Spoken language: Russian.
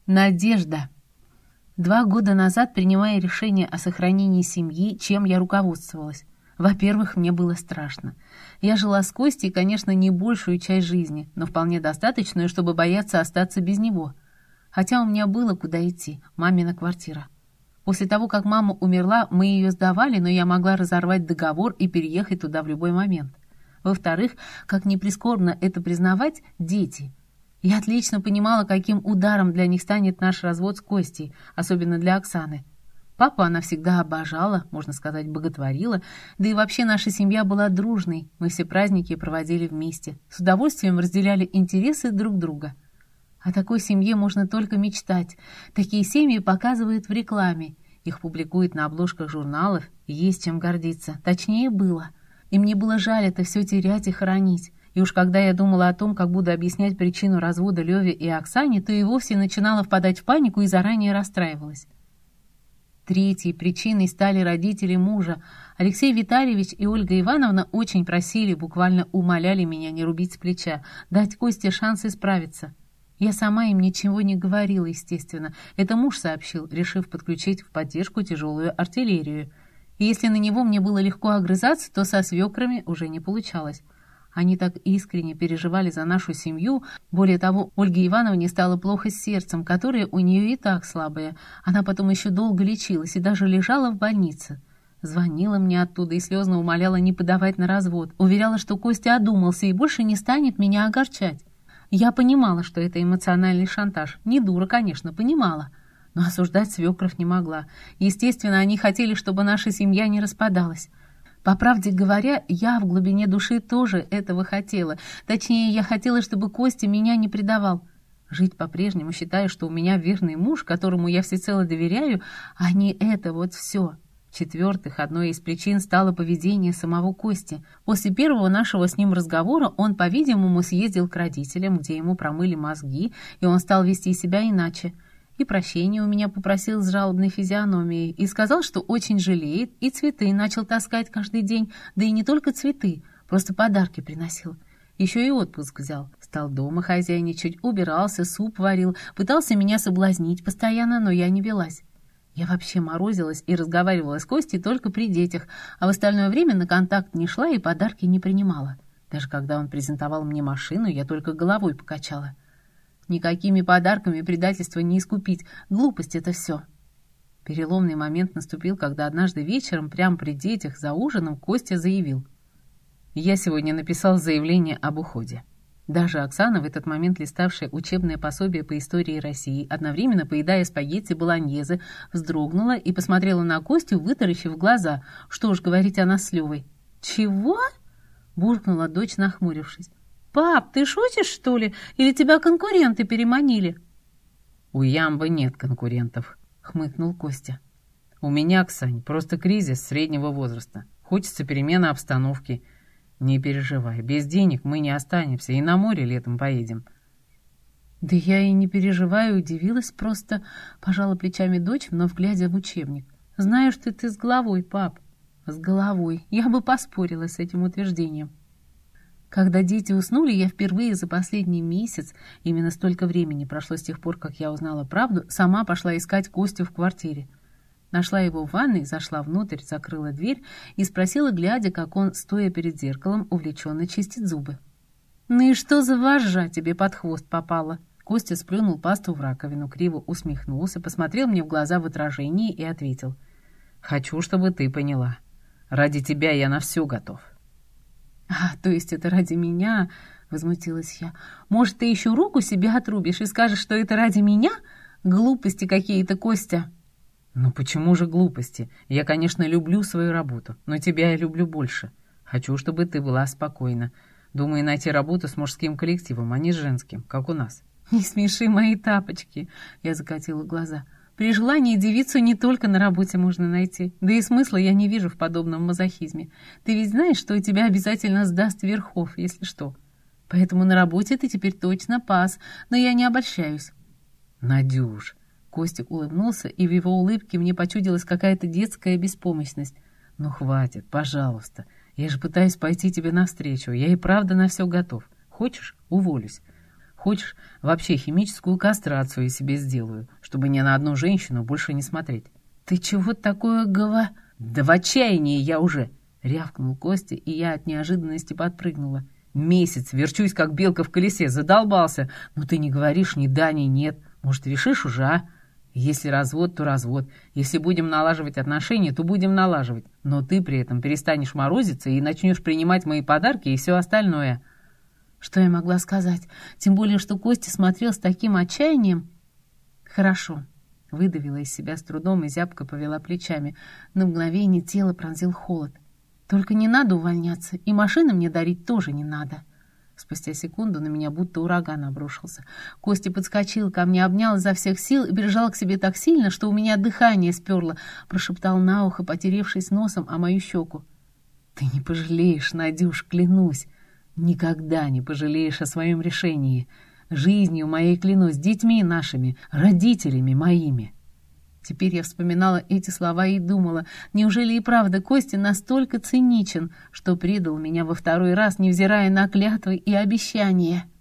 Надежда. 2 года назад, принимая решение о сохранении семьи, чем я руководствовалась? Во-первых, мне было страшно. Я жила с Костей, конечно, не большую часть жизни, но вполне достаточную, чтобы бояться остаться без него. Хотя у меня было куда идти, мамина квартира. После того, как мама умерла, мы ее сдавали, но я могла разорвать договор и переехать туда в любой момент. Во-вторых, как ни прискорбно это признавать, дети. Я отлично понимала, каким ударом для них станет наш развод с Костей, особенно для Оксаны. Папу она всегда обожала, можно сказать, боготворила, да и вообще наша семья была дружной, мы все праздники проводили вместе, с удовольствием разделяли интересы друг друга. О такой семье можно только мечтать. Такие семьи показывают в рекламе, их публикуют на обложках журналов, есть чем гордиться, точнее было. И мне было жаль это все терять и хоронить. И уж когда я думала о том, как буду объяснять причину развода Леве и Оксане, то и вовсе начинала впадать в панику и заранее расстраивалась. Третьей причиной стали родители мужа. Алексей Витальевич и Ольга Ивановна очень просили, буквально умоляли меня не рубить с плеча, дать Косте шанс исправиться. Я сама им ничего не говорила, естественно. Это муж сообщил, решив подключить в поддержку тяжелую артиллерию. И если на него мне было легко огрызаться, то со свекрами уже не получалось. Они так искренне переживали за нашу семью. Более того, Ольге Ивановне стало плохо с сердцем, которое у нее и так слабое. Она потом еще долго лечилась и даже лежала в больнице. Звонила мне оттуда и слезно умоляла не подавать на развод. Уверяла, что Костя одумался и больше не станет меня огорчать. Я понимала, что это эмоциональный шантаж. Не дура, конечно, понимала. Но осуждать свекров не могла. Естественно, они хотели, чтобы наша семья не распадалась. По правде говоря, я в глубине души тоже этого хотела. Точнее, я хотела, чтобы Костя меня не предавал. Жить по-прежнему, считая, что у меня верный муж, которому я всецело доверяю, а не это вот все. В-четвертых, одной из причин стало поведение самого Кости. После первого нашего с ним разговора он, по-видимому, съездил к родителям, где ему промыли мозги, и он стал вести себя иначе. И прощения у меня попросил с жалобной физиономией, и сказал, что очень жалеет, и цветы начал таскать каждый день, да и не только цветы, просто подарки приносил. Еще и отпуск взял, стал дома хозяйничать, убирался, суп варил, пытался меня соблазнить постоянно, но я не велась. Я вообще морозилась и разговаривала с Костей только при детях, а в остальное время на контакт не шла и подарки не принимала. Даже когда он презентовал мне машину, я только головой покачала. Никакими подарками предательства не искупить. Глупость это все. Переломный момент наступил, когда однажды вечером, прямо при детях, за ужином, Костя заявил: «Я сегодня написал заявление об уходе». Даже Оксана, в этот момент листавшая учебное пособие по истории России, одновременно поедая спагетти болоньезе, вздрогнула и посмотрела на Костю, вытаращив глаза. Что уж говорить о нас с Левой. «Чего?» — буркнула дочь, нахмурившись. «Пап, ты шутишь, что ли? Или тебя конкуренты переманили?» «У Ямбы нет конкурентов», — хмыкнул Костя. «У меня, Ксань, просто кризис среднего возраста. Хочется перемены обстановки. Не переживай, без денег мы не останемся, и на море летом поедем». «Да я и не переживаю, удивилась просто», — пожала плечами дочь, вновь глядя в учебник. «Знаю, что ты с головой, пап». «С головой. Я бы поспорила с этим утверждением». Когда дети уснули, я впервые за последний месяц, именно столько времени прошло с тех пор, как я узнала правду, сама пошла искать Костю в квартире. Нашла его в ванной, зашла внутрь, закрыла дверь и спросила, глядя, как он, стоя перед зеркалом, увлеченно чистит зубы. «Ну и что за вожжа тебе под хвост попала?» Костя сплюнул пасту в раковину, криво усмехнулся, посмотрел мне в глаза в отражении и ответил: «Хочу, чтобы ты поняла. Ради тебя я на все готов». «А, то есть это ради меня?» — возмутилась я. «Может, ты еще руку себе отрубишь и скажешь, что это ради меня? Глупости какие-то, Костя!» «Ну почему же глупости? Я, конечно, люблю свою работу, но тебя я люблю больше. Хочу, чтобы ты была спокойна. Думаю, найти работу с мужским коллективом, а не с женским, как у нас». «Не смеши мои тапочки!» — я закатила глаза. «При желании девицу не только на работе можно найти. Да и смысла я не вижу в подобном мазохизме. Ты ведь знаешь, что тебя обязательно сдаст Верхов, если что. Поэтому на работе ты теперь точно пас, но я не обольщаюсь». «Надюш!» — Костик улыбнулся, и в его улыбке мне почудилась какая-то детская беспомощность. «Ну хватит, пожалуйста. Я же пытаюсь пойти тебе навстречу. Я и правда на все готов. Хочешь — уволюсь. Хочешь, вообще химическую кастрацию себе сделаю, чтобы ни на одну женщину больше не смотреть». «Ты чего такое «Да в отчаянии я уже!» — рявкнул Костя, и я от неожиданности подпрыгнула. «Месяц верчусь, как белка в колесе, задолбался. Но ты не говоришь ни да, ни нет. Может, решишь уже, а? Если развод, то развод. Если будем налаживать отношения, то будем налаживать. Но ты при этом перестанешь морозиться и начнешь принимать мои подарки и все остальное». Что я могла сказать? Тем более, что Костя смотрел с таким отчаянием. «Хорошо», — выдавила из себя с трудом и зябко повела плечами. На мгновение тело пронзил холод. «Только не надо увольняться, и машины мне дарить тоже не надо». Спустя секунду на меня будто ураган обрушился. Костя подскочил ко мне, обнял изо всех сил и прижал к себе так сильно, что у меня дыхание сперло, прошептал на ухо, потеревшись носом о мою щеку. «Ты не пожалеешь, Надюш, клянусь. Никогда не пожалеешь о своем решении. Жизнью моей клянусь, детьми нашими, родителями моими». Теперь я вспоминала эти слова и думала, неужели и правда Костя настолько циничен, что предал меня во второй раз, невзирая на клятвы и обещания?